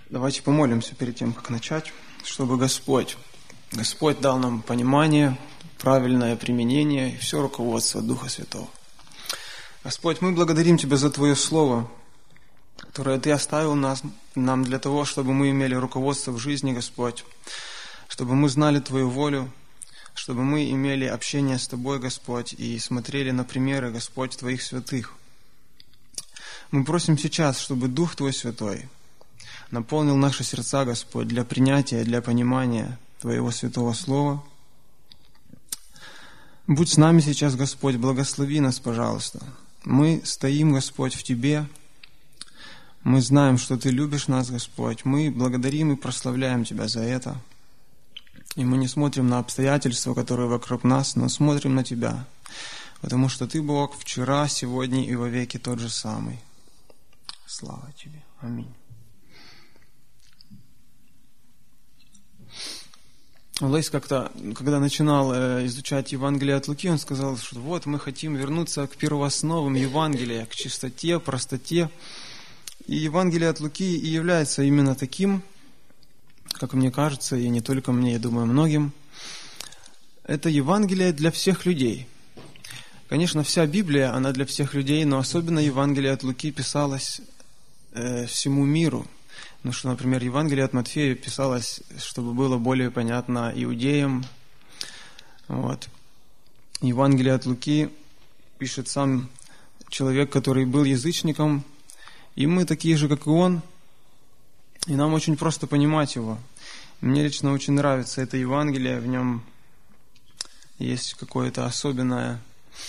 Давайте помолимся перед тем, как начать, чтобы Господь дал нам понимание, правильное применение и все руководство Духа Святого. Господь, мы благодарим Тебя за Твое Слово, которое Ты оставил нам для того, чтобы мы имели руководство в жизни, Господь, чтобы мы знали Твою волю, чтобы мы имели общение с Тобой, Господь, и смотрели на примеры, Господь, Твоих святых. Мы просим сейчас, чтобы Дух Твой Святой наполнил наши сердца, Господь, для принятия, для понимания Твоего Святого Слова. Будь с нами сейчас, Господь, благослови нас, пожалуйста. Мы стоим, Господь, в Тебе. Мы знаем, что Ты любишь нас, Господь. Мы благодарим и прославляем Тебя за это. И мы не смотрим на обстоятельства, которые вокруг нас, но смотрим на Тебя. Потому что Ты, Бог, вчера, сегодня и вовеки тот же самый. Слава Тебе. Аминь. Лейс как-то, когда начинал изучать Евангелие от Луки, он сказал, что вот мы хотим вернуться к первоосновам Евангелия, к чистоте, простоте. И Евангелие от Луки и является именно таким, как мне кажется, и не только мне, я думаю, многим. Это Евангелие для всех людей. Конечно, вся Библия, она для всех людей, но особенно Евангелие от Луки писалось всему миру. Потому что, например, Евангелие от Матфея писалось, чтобы было более понятно иудеям. Вот. Евангелие от Луки пишет сам человек, который был язычником, и мы такие же, как и он, и нам очень просто понимать его. Мне лично очень нравится это Евангелие, в нем есть какое-то особенное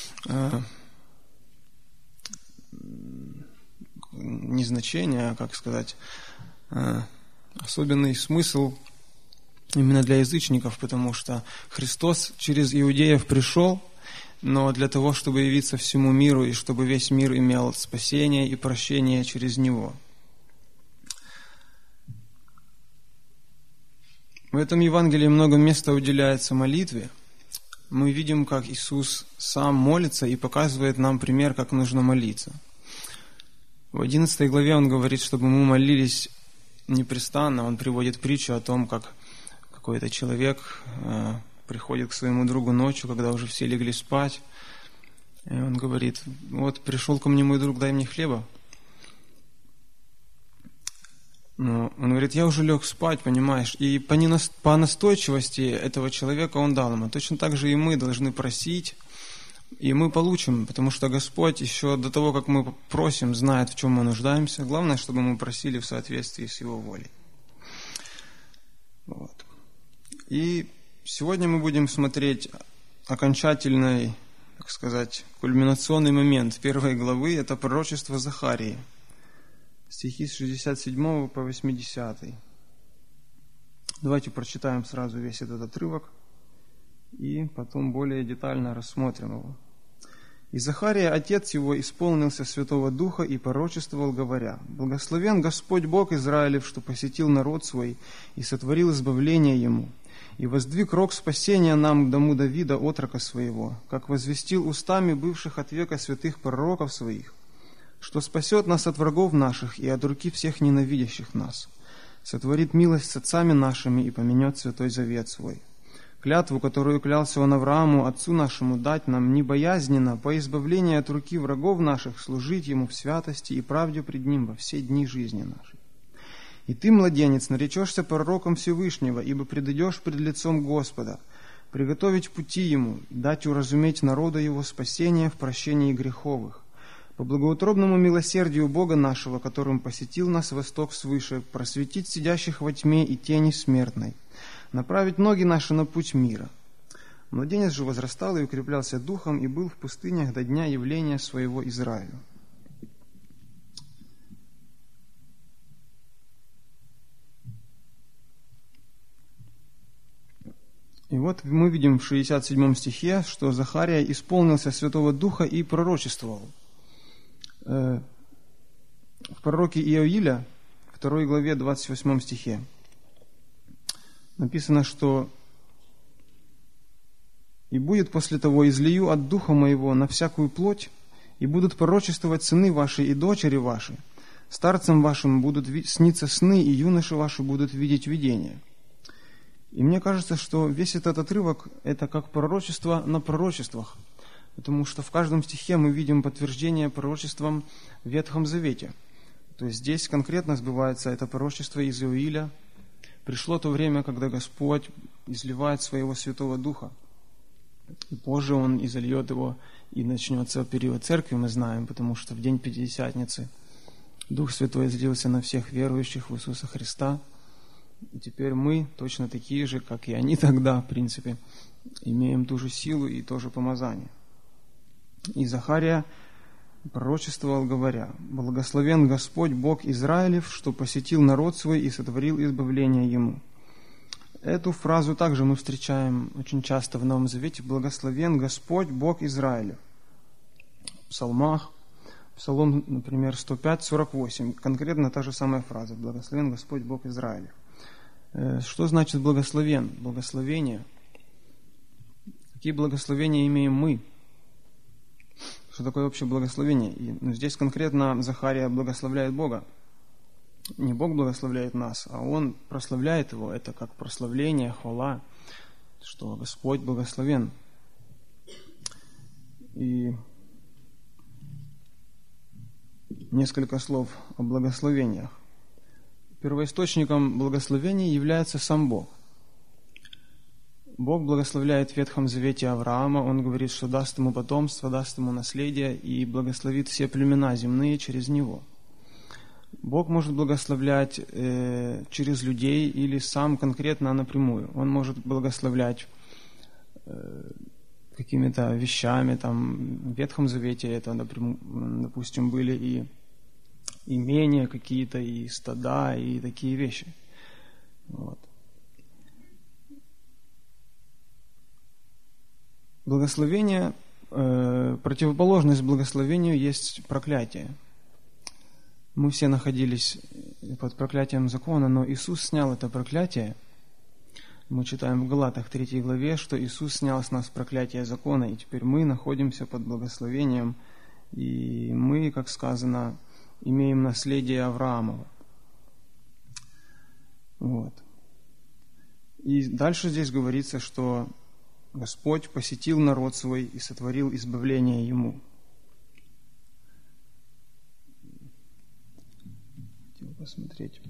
не значение, а, как сказать, особенный смысл именно для язычников, потому что Христос через иудеев пришел, но для того, чтобы явиться всему миру и чтобы весь мир имел спасение и прощение через Него. В этом Евангелии много места уделяется молитве. Мы видим, как Иисус сам молится и показывает нам пример, как нужно молиться. В 11 главе Он говорит, чтобы мы молились непрестанно. Он приводит притчу о том, как какой-то человек приходит к своему другу ночью, когда уже все легли спать. И он говорит: вот пришел ко мне мой друг, дай мне хлеба. Но он говорит: я уже лег спать, понимаешь. И по настойчивости этого человека он дал ему. Точно так же и мы должны просить, и мы получим, потому что Господь еще до того, как мы просим, знает, в чем мы нуждаемся. Главное, чтобы мы просили в соответствии с Его волей. Вот. И сегодня мы будем смотреть окончательный, так сказать, кульминационный момент первой главы. Это пророчество Захарии. Стихи с 67 по 80. Давайте прочитаем сразу весь этот отрывок и потом более детально рассмотрим его. «И Захария, отец его, исполнился Святого Духа и пророчествовал, говоря: Благословен Господь Бог Израилев, что посетил народ свой и сотворил избавление ему, и воздвиг рог спасения нам к дому Давида, отрока своего, как возвестил устами бывших от века святых пророков своих, что спасет нас от врагов наших и от руки всех ненавидящих нас, сотворит милость с отцами нашими и поменет святой завет свой. Клятву, которую клялся он Аврааму, отцу нашему, дать нам небоязненно, по избавлению от руки врагов наших, служить ему в святости и правде пред ним во все дни жизни нашей. И ты, младенец, наречешься пророком Всевышнего, ибо предойдешь пред лицом Господа, приготовить пути ему, дать уразуметь народу его спасение в прощении греховых, по благоутробному милосердию Бога нашего, которым посетил нас восток свыше, просветить сидящих во тьме и тени смертной, направить ноги наши на путь мира. Младенец же возрастал и укреплялся духом, и был в пустынях до дня явления своего Израилю». И вот мы видим в 67 стихе, что Захария исполнился Святого Духа и пророчествовал. В пророке Иоиля, 2 главе, 28 стихе, написано, что «И будет после того, излию от Духа Моего на всякую плоть, и будут пророчествовать сыны ваши и дочери ваши, Старцам вашим будут сниться сны, и юноши ваши будут видеть видения». И мне кажется, что весь этот отрывок – это как пророчество на пророчествах, потому что в каждом стихе мы видим подтверждение пророчествам в Ветхом Завете. То есть здесь конкретно сбывается это пророчество из Иоиля. Пришло то время, когда Господь изливает Своего Святого Духа. И позже Он изольет его, и начнется период церкви, мы знаем, потому что в день Пятидесятницы Дух Святой излился на всех верующих в Иисуса Христа. И теперь мы, точно такие же, как и они тогда, в принципе, имеем ту же силу и то же помазание. И Захария пророчествовал, говоря: «Благословен Господь, Бог Израилев, что посетил народ свой и сотворил избавление ему». Эту фразу также мы встречаем очень часто в Новом Завете. «Благословен Господь, Бог Израилев». В псалмах, Псалом, например, 105-48, конкретно та же самая фраза: «Благословен Господь, Бог Израилев». Что значит благословен? Благословение. Какие благословения имеем мы? Что такое вообще благословение? И, здесь конкретно Захария благословляет Бога. Не Бог благословляет нас, а Он прославляет Его. Это как прославление, хвала, что Господь благословен. И несколько слов о благословениях. Первоисточником благословений является сам Бог. Бог благословляет в Ветхом Завете Авраама. Он говорит, что даст ему потомство, даст ему наследие и благословит все племена земные через него. Бог может благословлять через людей или сам конкретно напрямую. Он может благословлять какими-то вещами. Там, в Ветхом Завете это, допустим, были и имения какие-то, и стада, и такие вещи. Вот. Благословение, противоположность благословению есть проклятие. Мы все находились под проклятием закона, но Иисус снял это проклятие. Мы читаем в Галатах 3 главе, что Иисус снял с нас проклятие закона, и теперь мы находимся под благословением, и мы, как сказано, имеем наследие Авраамова. Вот. И дальше здесь говорится, что Господь посетил народ свой и сотворил избавление ему. Хотел посмотреть.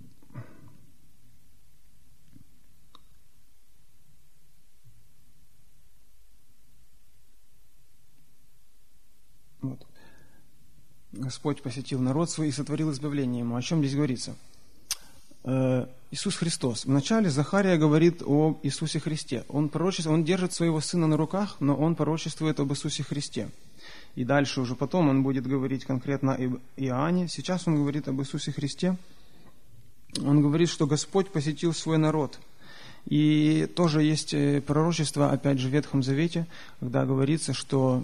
Вот. Господь посетил народ свой и сотворил избавление ему. О чем здесь говорится? Иисус Христос. Вначале Захария говорит о Иисусе Христе. Он держит своего сына на руках, но он пророчествует об Иисусе Христе. И дальше уже потом он будет говорить конкретно об Иоанне. Сейчас он говорит об Иисусе Христе. Он говорит, что Господь посетил свой народ. И тоже есть пророчество, опять же, в Ветхом Завете, когда говорится, что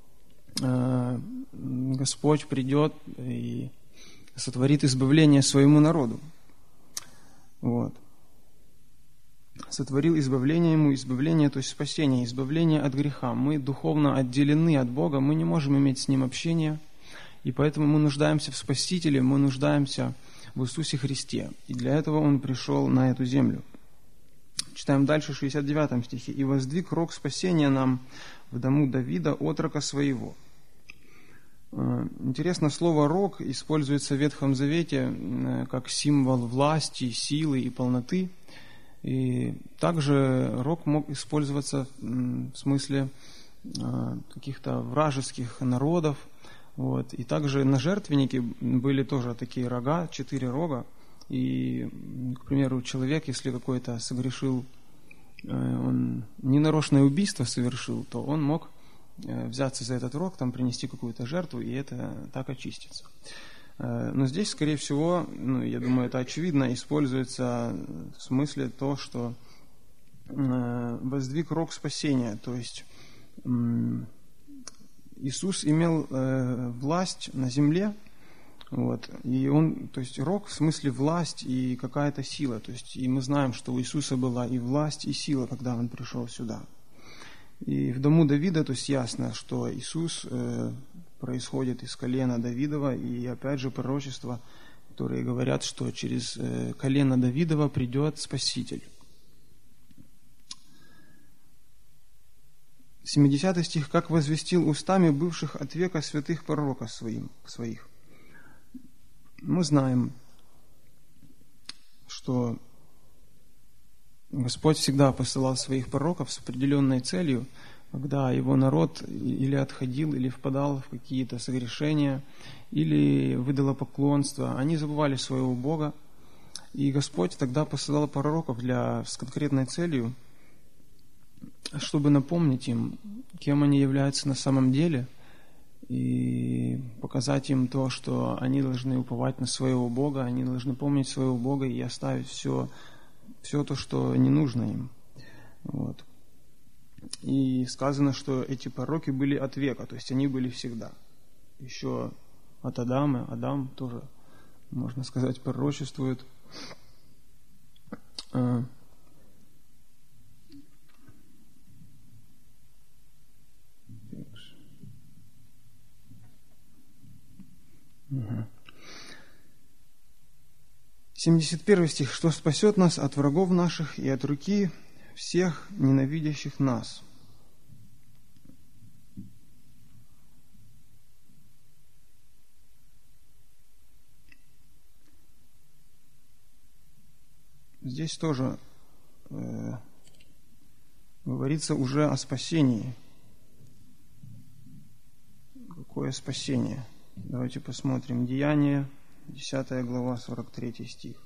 Господь придет и сотворит избавление своему народу. Вот. Сотворил избавление ему, избавление, то есть спасение, избавление от греха. Мы духовно отделены от Бога, мы не можем иметь с Ним общения, и поэтому мы нуждаемся в Спасителе, мы нуждаемся в Иисусе Христе. И для этого Он пришел на эту землю. Читаем дальше, 69 стихе. «И воздвиг рог спасения нам в дому Давида, отрока своего». Интересно, слово «рог» используется в Ветхом Завете как символ власти, силы и полноты. И также рог мог использоваться в смысле каких-то вражеских народов. Вот. И также на жертвеннике были тоже такие рога, 4 рога. И, к примеру, человек, если какой-то согрешил, он ненарочное убийство совершил, то он мог взяться за этот рог, там принести какую-то жертву, и это так очистится. Но здесь, скорее всего, я думаю, это очевидно, используется в смысле то, что воздвиг рог спасения, то есть Иисус имел власть на земле, вот, и он, то есть рог в смысле власть и какая-то сила, то есть и мы знаем, что у Иисуса была и власть, и сила, когда Он пришел сюда. И в дому Давида, то есть ясно, что Иисус происходит из колена Давидова, и опять же пророчества, которые говорят, что через колено Давидова придет Спаситель. 70 стих. «Как возвестил устами бывших от века святых пророков своих». Мы знаем, что Господь всегда посылал своих пророков с определенной целью, когда его народ или отходил, или впадал в какие-то согрешения, или в идолопоклонство. Они забывали своего Бога, и Господь тогда посылал пророков с конкретной целью, чтобы напомнить им, кем они являются на самом деле, и показать им то, что они должны уповать на своего Бога, они должны помнить своего Бога и оставить все то, что не нужно им. Вот. И сказано, что эти пророки были от века, то есть они были всегда. Еще от Адама, Адам тоже, можно сказать, пророчествует. Угу. 71 стих. «Что спасет нас от врагов наших и от руки всех ненавидящих нас». Здесь тоже говорится уже о спасении. Какое спасение? Давайте посмотрим. Деяния, 10 глава, 43 стих.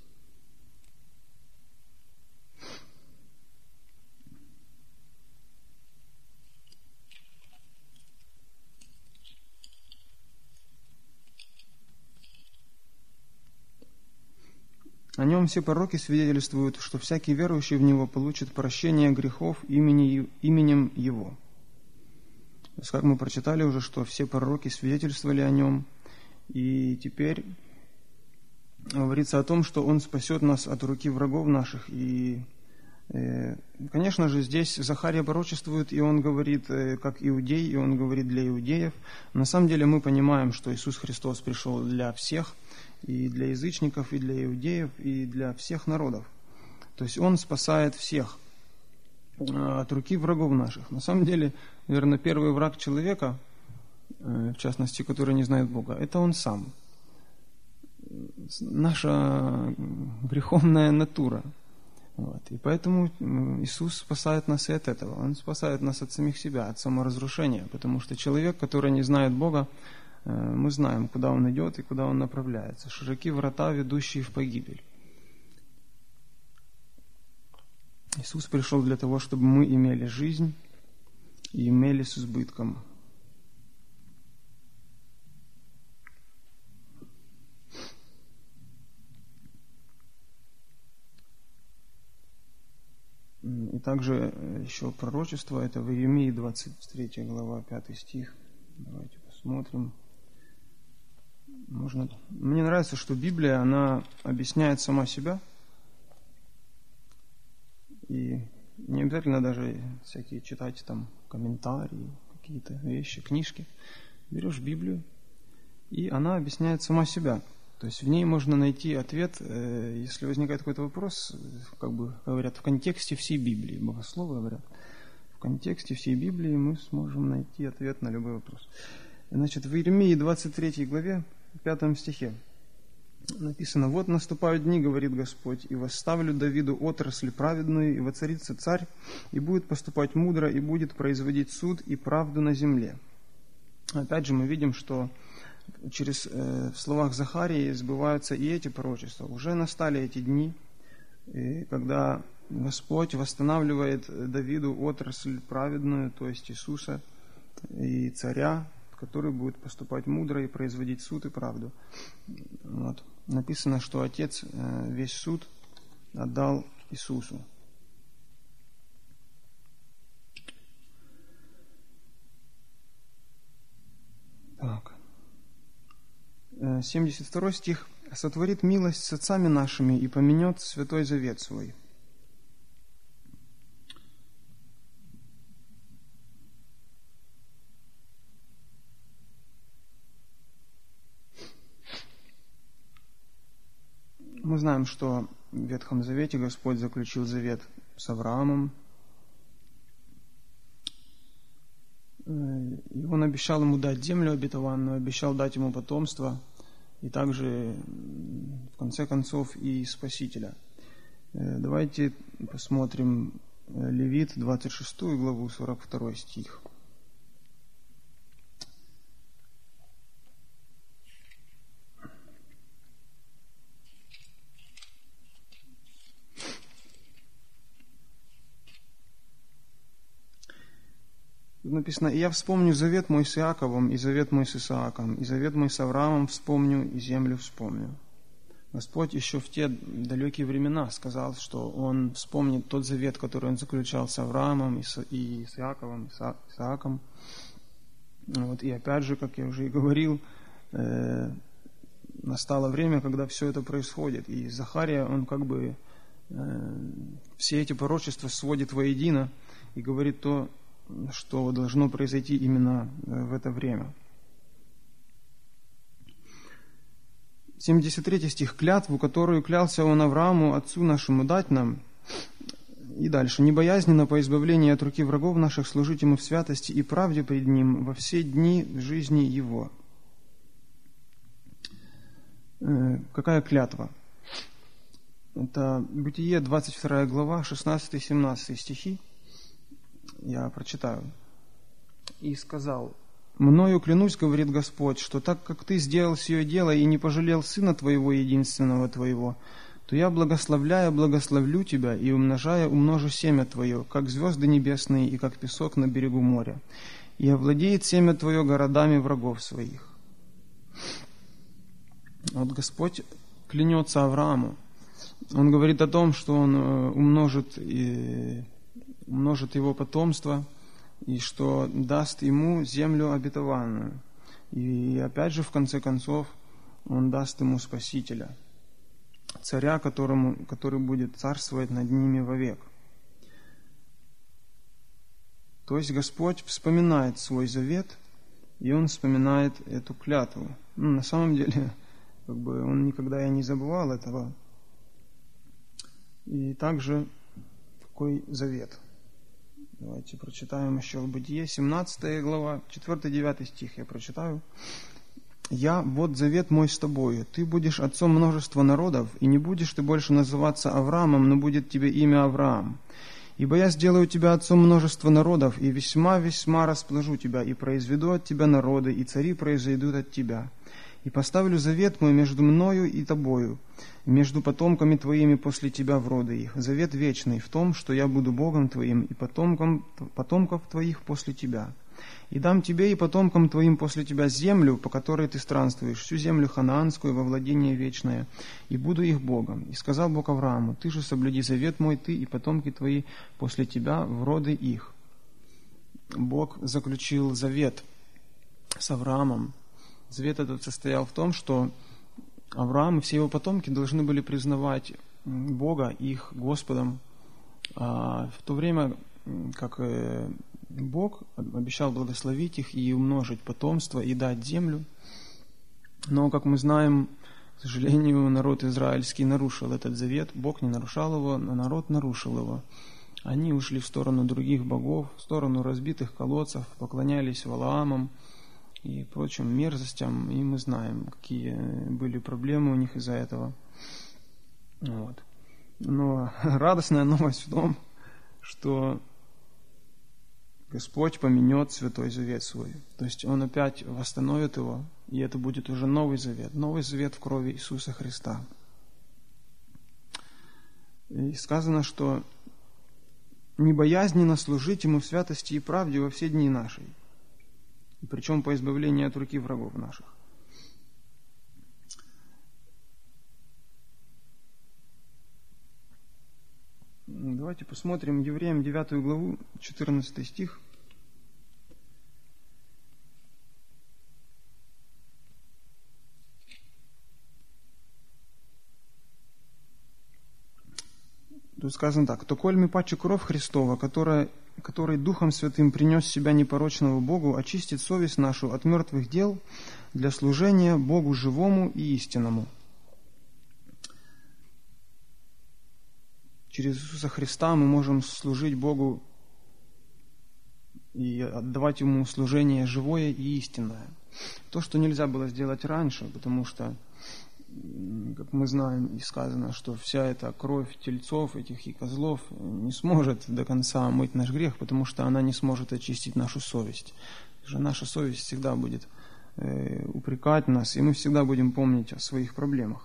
О нем все пророки свидетельствуют, что всякий верующий в него получит прощение грехов именем его. То есть, как мы прочитали уже, что все пророки свидетельствовали о нем, и теперь говорится о том, что он спасет нас от руки врагов наших. И, конечно же, здесь Захария пророчествует, и он говорит как иудей, и он говорит для иудеев. На самом деле мы понимаем, что Иисус Христос пришел для всех, и для язычников, и для иудеев, и для всех народов. То есть он спасает всех от руки врагов наших. На самом деле, наверное, первый враг человека, в частности, который не знает Бога, это он сам. Наша греховная натура. Вот. И поэтому Иисус спасает нас и от этого. Он спасает нас от самих себя, от саморазрушения. Потому что человек, который не знает Бога, мы знаем, куда он идет и куда он направляется. Широки врата, ведущие в погибель. Иисус пришел для того, чтобы мы имели жизнь и имели с избытком. И также еще пророчество, это в Иеремии 23 глава, 5 стих. Давайте посмотрим. Мне нравится, что Библия, она объясняет сама себя. И не обязательно даже всякие читать там комментарии, какие-то вещи, книжки. Берешь Библию, и она объясняет сама себя. То есть в ней можно найти ответ, если возникает какой-то вопрос, как бы говорят, в контексте всей Библии. Богословы говорят, в контексте всей Библии мы сможем найти ответ на любой вопрос. Значит, в Иеремии 23 главе, 5 стихе написано: «Вот наступают дни, говорит Господь, и восставлю Давиду отрасль праведную, и воцарится царь, и будет поступать мудро, и будет производить суд и правду на земле». Опять же, мы видим, что в словах Захарии сбываются и эти пророчества. Уже настали эти дни, когда Господь восстанавливает Давиду отрасль праведную, то есть Иисуса и царя, который будет поступать мудро и производить суд и правду. Вот. Написано, что Отец весь суд отдал Иисусу. Так. 72 стих. «Сотворит милость с отцами нашими и поменет святой завет свой». Мы знаем, что в Ветхом Завете Господь заключил завет с Авраамом. И Он обещал ему дать землю обетованную, обещал дать ему потомство, и также, в конце концов, и Спасителя. Давайте посмотрим Левит, 26 главу, 42 стих. Написано: «И я вспомню завет мой с Иаковом, и завет мой с Исааком, и завет мой с Авраамом вспомню, и землю вспомню». Господь еще в те далекие времена сказал, что Он вспомнит тот завет, который Он заключал с Авраамом, и с Иаковом, и с Исааком. Вот. И опять же, как я уже и говорил, настало время, когда все это происходит. И Захария, он как бы все эти пророчества сводит воедино и говорит то, что должно произойти именно в это время. 73 стих. «Клятву, которую клялся он Аврааму, отцу нашему, дать нам». И дальше. «Небоязненно по избавлению от руки врагов наших служить ему в святости и правде пред ним во все дни жизни его». Какая клятва? Это Бытие, 22 глава, 16-17 стихи. Я прочитаю. «И сказал: мною клянусь, говорит Господь, что так как ты сделал сие дело и не пожалел сына твоего, единственного твоего, то я, благословляя, благословлю тебя, и умножая, умножу семя твое, как звезды небесные и как песок на берегу моря, и овладеет семя твое городами врагов своих». Вот Господь клянется Аврааму. Он говорит о том, что Он умножит его потомство, и что даст ему землю обетованную. И опять же, в конце концов, Он даст ему Спасителя, царя, который будет царствовать над ними вовек. То есть Господь вспоминает свой завет, и Он вспоминает эту клятву. На самом деле, Он никогда и не забывал этого. И также какой завет? Давайте прочитаем еще в Бытие, 17 глава, 4-9 стих я прочитаю. «Я, вот завет мой с тобою, ты будешь отцом множества народов, и не будешь ты больше называться Авраамом, но будет тебе имя Авраам. Ибо я сделаю тебя отцом множества народов, и весьма-весьма распложу тебя, и произведу от тебя народы, и цари произойдут от тебя. И поставлю завет мой между мною и тобою, между потомками твоими после тебя в роды их, завет вечный в том, что я буду Богом твоим и потомков твоих после тебя. И дам тебе и потомкам твоим после тебя землю, по которой ты странствуешь, всю землю ханаанскую во владение вечное, и буду их Богом. И сказал Бог Аврааму: ты же соблюди завет мой, ты и потомки твои после тебя в роды их». Бог заключил завет с Авраамом. Завет этот состоял в том, что Авраам и все его потомки должны были признавать Бога их Господом, в то время как Бог обещал благословить их и умножить потомство и дать землю. Но, как мы знаем, к сожалению, народ израильский нарушил этот завет. Бог не нарушал его, но народ нарушил его. Они ушли в сторону других богов, в сторону разбитых колодцев, поклонялись Валаамам и прочим мерзостям, и мы знаем, какие были проблемы у них из-за этого. Вот. Но радостная новость в том, что Господь поменет Святой Завет свой. То есть Он опять восстановит его, и это будет уже новый завет в крови Иисуса Христа. И сказано, что небоязненно служить Ему в святости и правде во все дни наши, и причем по избавлению от руки врагов наших. Давайте посмотрим Евреям 9 главу, 14 стих. Тут сказано так: «То коль ми паче кровь Христова, который Духом Святым принес себя непорочного Богу, очистит совесть нашу от мертвых дел для служения Богу живому и истинному». через Иисуса Христа мы можем служить Богу и отдавать Ему служение живое и истинное. То, что нельзя было сделать раньше, потому что, как мы знаем, и сказано, что вся эта кровь тельцов этих и козлов не сможет до конца омыть наш грех, потому что она не сможет очистить нашу совесть. Потому что наша совесть всегда будет упрекать нас, и мы всегда будем помнить о своих проблемах.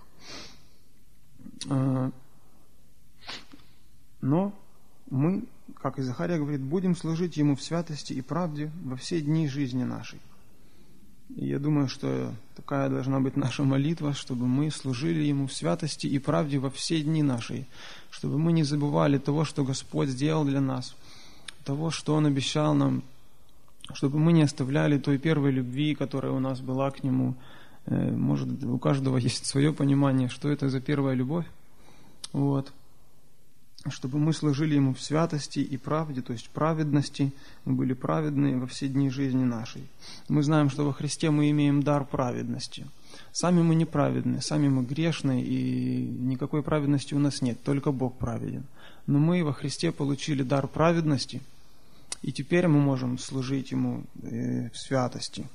Но мы, как и Захария говорит, будем служить Ему в святости и правде во все дни жизни нашей. И я думаю, что такая должна быть наша молитва, чтобы мы служили Ему в святости и правде во все дни нашей, чтобы мы не забывали того, что Господь сделал для нас, того, что Он обещал нам, чтобы мы не оставляли той первой любви, которая у нас была к Нему. Может, у каждого есть свое понимание, что это за первая любовь. Вот. Чтобы мы служили Ему в святости и правде, то есть праведности, мы были праведны во все дни жизни нашей. Мы знаем, что во Христе мы имеем дар праведности. Сами мы неправедны, сами мы грешны, и никакой праведности у нас нет, только Бог праведен. Но мы во Христе получили дар праведности, и теперь мы можем служить Ему в святости.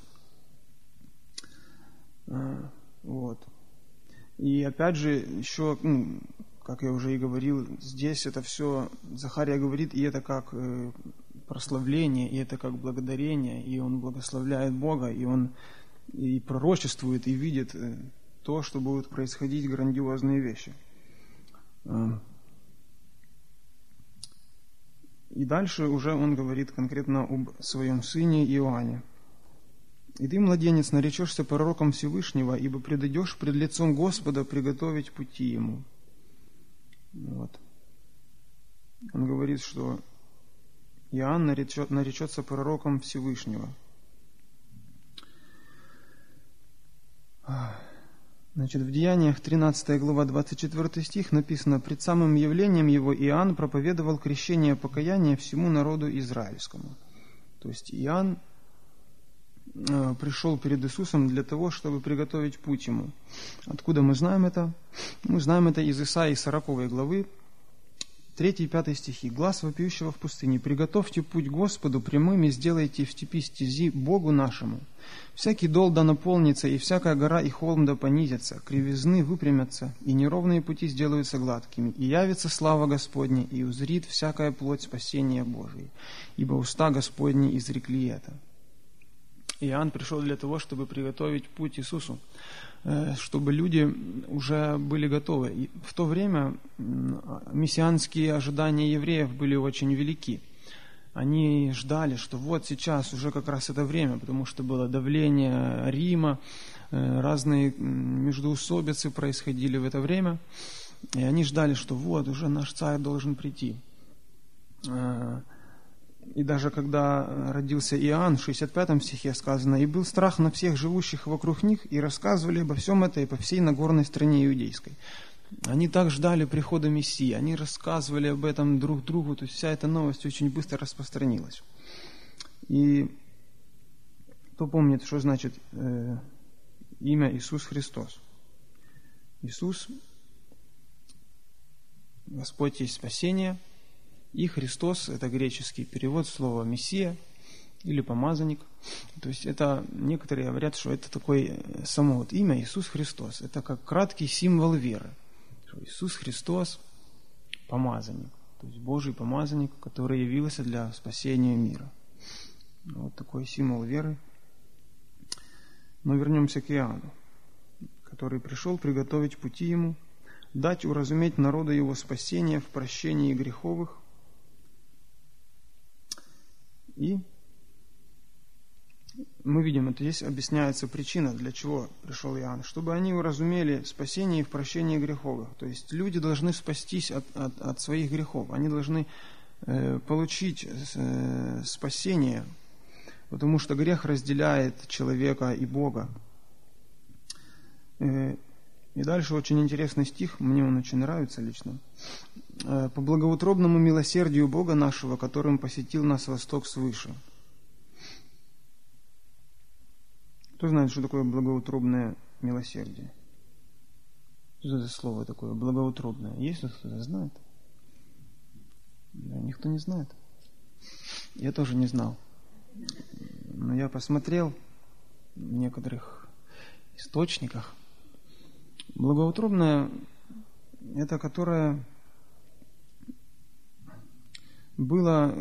Вот. И опять же, еще, как я уже и говорил, здесь это все Захария говорит, и это как прославление, и это как благодарение, и он благословляет Бога, и он и пророчествует, и видит то, что будут происходить грандиозные вещи. И дальше уже он говорит конкретно об своем сыне Иоанне. «И ты, младенец, наречешься пророком Всевышнего, ибо предойдешь пред лицом Господа приготовить пути Ему». Вот. Он говорит, что Иоанн наречется пророком Всевышнего. Значит, в Деяниях 13 глава 24 стих написано: «Пред самым явлением его Иоанн проповедовал крещение покаяния всему народу израильскому». То есть Иоанн пришел перед Иисусом для того, чтобы приготовить путь Ему. Откуда мы знаем это? Мы знаем это из Исаии 40 главы, 3 и 5 стихи. «Глас вопиющего в пустыне: приготовьте путь Господу, прямыми сделайте в степи стези Богу нашему. Всякий дол да наполнится, и всякая гора и холм да понизятся, кривизны выпрямятся, и неровные пути сделаются гладкими, и явится слава Господня, и узрит всякая плоть спасения Божие, ибо уста Господни изрекли это». Иоанн пришел для того, чтобы приготовить путь Иисусу, чтобы люди уже были готовы. И в то время мессианские ожидания евреев были очень велики. Они ждали, что вот сейчас уже как раз это время, потому что было давление Рима, разные междоусобицы происходили в это время, и они ждали, что вот уже наш царь должен прийти. И даже когда родился Иоанн, в 65 стихе сказано: «И был страх на всех живущих вокруг них, и рассказывали обо всем это и по всей Нагорной стране иудейской». Они так ждали прихода Мессии, они рассказывали об этом друг другу, то есть вся эта новость очень быстро распространилась. И кто помнит, что значит имя Иисус Христос? Иисус, Господь есть спасение, и Христос – это греческий перевод слова «мессия» или «помазанник». То есть это, некоторые говорят, что это такое само вот имя Иисус Христос. Это как краткий символ веры. Иисус Христос – помазанник, то есть Божий помазанник, который явился для спасения мира. Вот такой символ веры. Но вернемся к Иоанну, который пришел приготовить пути Ему, дать уразуметь народу Его спасение в прощении греховых. И мы видим, это здесь объясняется причина, для чего пришел Иоанн, чтобы они уразумели спасение и в прощении греховых. То есть люди должны спастись от своих грехов, они должны получить спасение, потому что грех разделяет человека и Бога. И дальше очень интересный стих, мне он очень нравится лично. «По благоутробному милосердию Бога нашего, которым посетил нас восток свыше». Кто знает, что такое благоутробное милосердие? Что это за слово такое, благоутробное? Есть кто-то знает? Да, никто не знает. Я тоже не знал. Но я посмотрел в некоторых источниках. Благоутробное – это которое было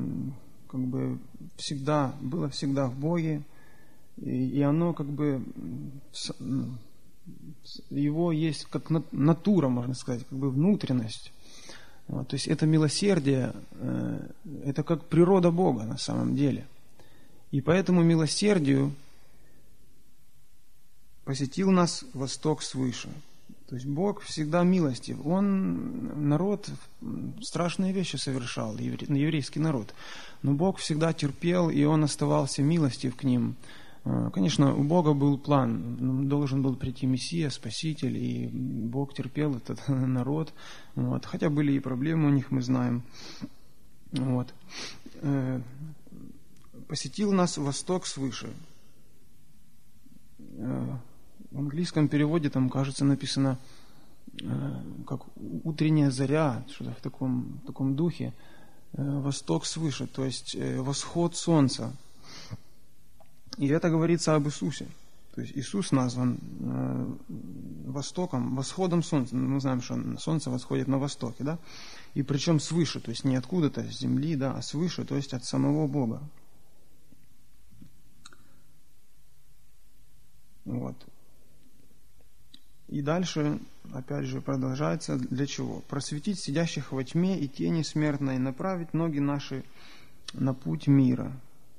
всегда в Боге, и оно его есть как натура, можно сказать, внутренность. То есть это милосердие, это как природа Бога на самом деле. И по этому милосердию посетил нас восток свыше. То есть Бог всегда милостив. Народ страшные вещи совершал, еврейский народ. Но Бог всегда терпел, и Он оставался милостив к ним. Конечно, у Бога был план. Должен был прийти Мессия, Спаситель, и Бог терпел этот народ. Хотя были и проблемы у них, мы знаем. Посетил нас восток свыше. В английском переводе там, кажется, написано как утренняя заря, что-то в таком духе. Восток свыше, то есть восход солнца. И это говорится об Иисусе. То есть Иисус назван восходом солнца. Мы знаем, что солнце восходит на востоке, да? И причем свыше, то есть не откуда-то с земли, да, а свыше, то есть от самого Бога. И дальше, опять же, продолжается для чего? Просветить сидящих во тьме и тени смертной, направить ноги наши на путь мира.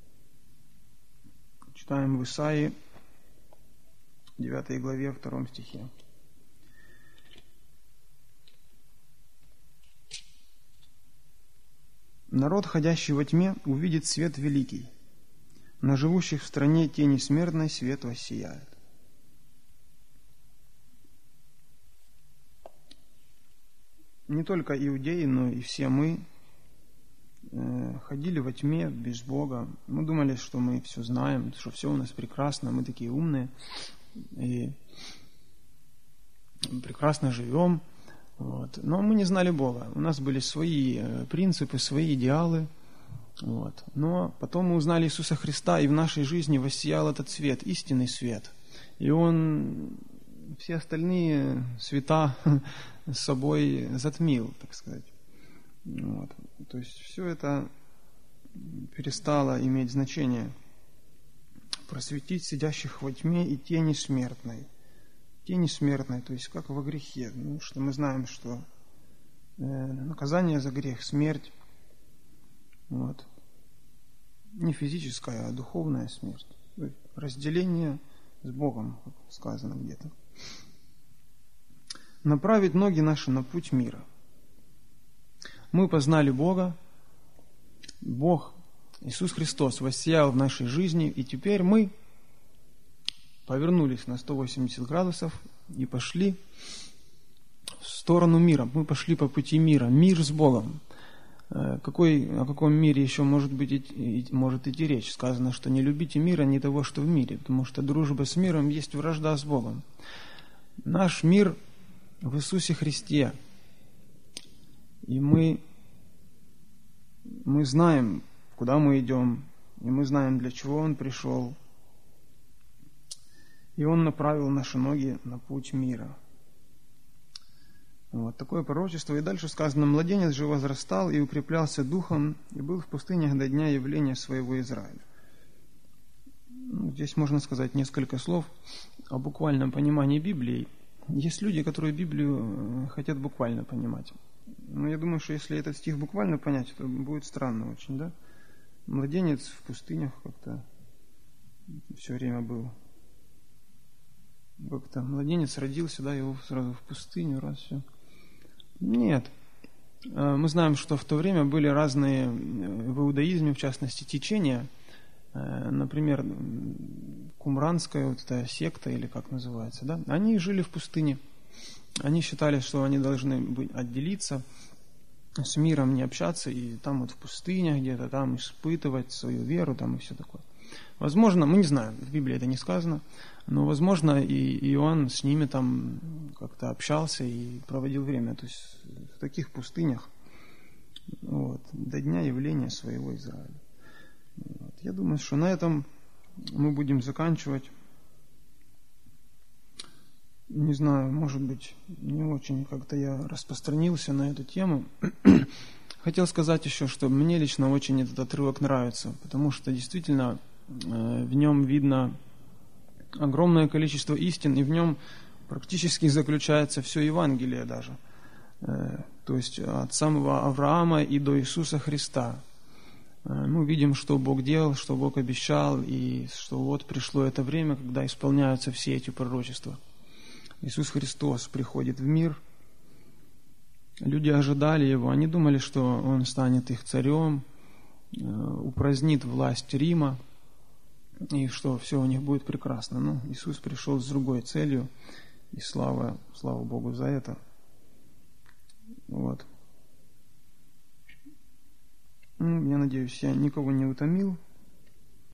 Читаем в Исаии, 9 главе, 2 стихе. Народ, ходящий во тьме, увидит свет великий. На живущих в стране тени смертной свет воссияет. Не только иудеи, но и все мы ходили во тьме без Бога. Мы думали, что мы все знаем, что все у нас прекрасно, мы такие умные и прекрасно живем. Но мы не знали Бога. У нас были свои принципы, свои идеалы. Но потом мы узнали Иисуса Христа, и в нашей жизни воссиял этот свет, истинный свет. И Он все остальные света с собой затмил, так сказать. То есть все это перестало иметь значение. Просветить сидящих во тьме и тени смертной. Тени смертной, то есть как во грехе. Потому что мы знаем, что наказание за грех – смерть. Не физическая, а духовная смерть. Разделение с Богом, как сказано где-то. Направить ноги наши на путь мира. Мы познали Бога. Бог, Иисус Христос, воссиял в нашей жизни, и теперь мы повернулись на 180 градусов и пошли в сторону мира. Мы пошли по пути мира. Мир с Богом. О каком мире еще может идти речь? Сказано, что не любите мира, не того, что в мире, потому что дружба с миром есть вражда с Богом. Наш мир в Иисусе Христе. И мы знаем, куда мы идем, и мы знаем, для чего Он пришел. И Он направил наши ноги на путь мира. Такое пророчество. И дальше сказано: младенец же возрастал и укреплялся духом, и был в пустынях до дня явления своего Израиля. Здесь можно сказать несколько слов о буквальном понимании Библии. Есть люди, которые Библию хотят буквально понимать. Но я думаю, что если этот стих буквально понять, то будет странно очень, да? Младенец в пустынях как-то все время был. Как-то младенец родился, да, его сразу в пустыню, раз все. Нет. Мы знаем, что в то время были разные в иудаизме, в частности, течения. Например, кумранская вот эта секта, или как называется, да? Они жили в пустыне. Они считали, что они должны отделиться, с миром не общаться, и там вот в пустынях где-то там испытывать свою веру, там и все такое. Возможно, мы не знаем, в Библии это не сказано, но, возможно, и Иоанн с ними там как-то общался и проводил время. То есть в таких пустынях до дня явления своего Израиля. Я думаю, что на этом мы будем заканчивать. Не знаю, может быть, не очень как-то я распространился на эту тему. Хотел сказать еще, что мне лично очень этот отрывок нравится, потому что действительно в нем видно огромное количество истин, и в нем практически заключается все Евангелие даже. То есть от самого Авраама и до Иисуса Христа. Мы видим, что Бог делал, что Бог обещал, и что вот пришло это время, когда исполняются все эти пророчества. Иисус Христос приходит в мир. Люди ожидали Его, они думали, что Он станет их царем, упразднит власть Рима, и что все у них будет прекрасно. Но Иисус пришел с другой целью, и слава Богу за это. Я надеюсь, я никого не утомил.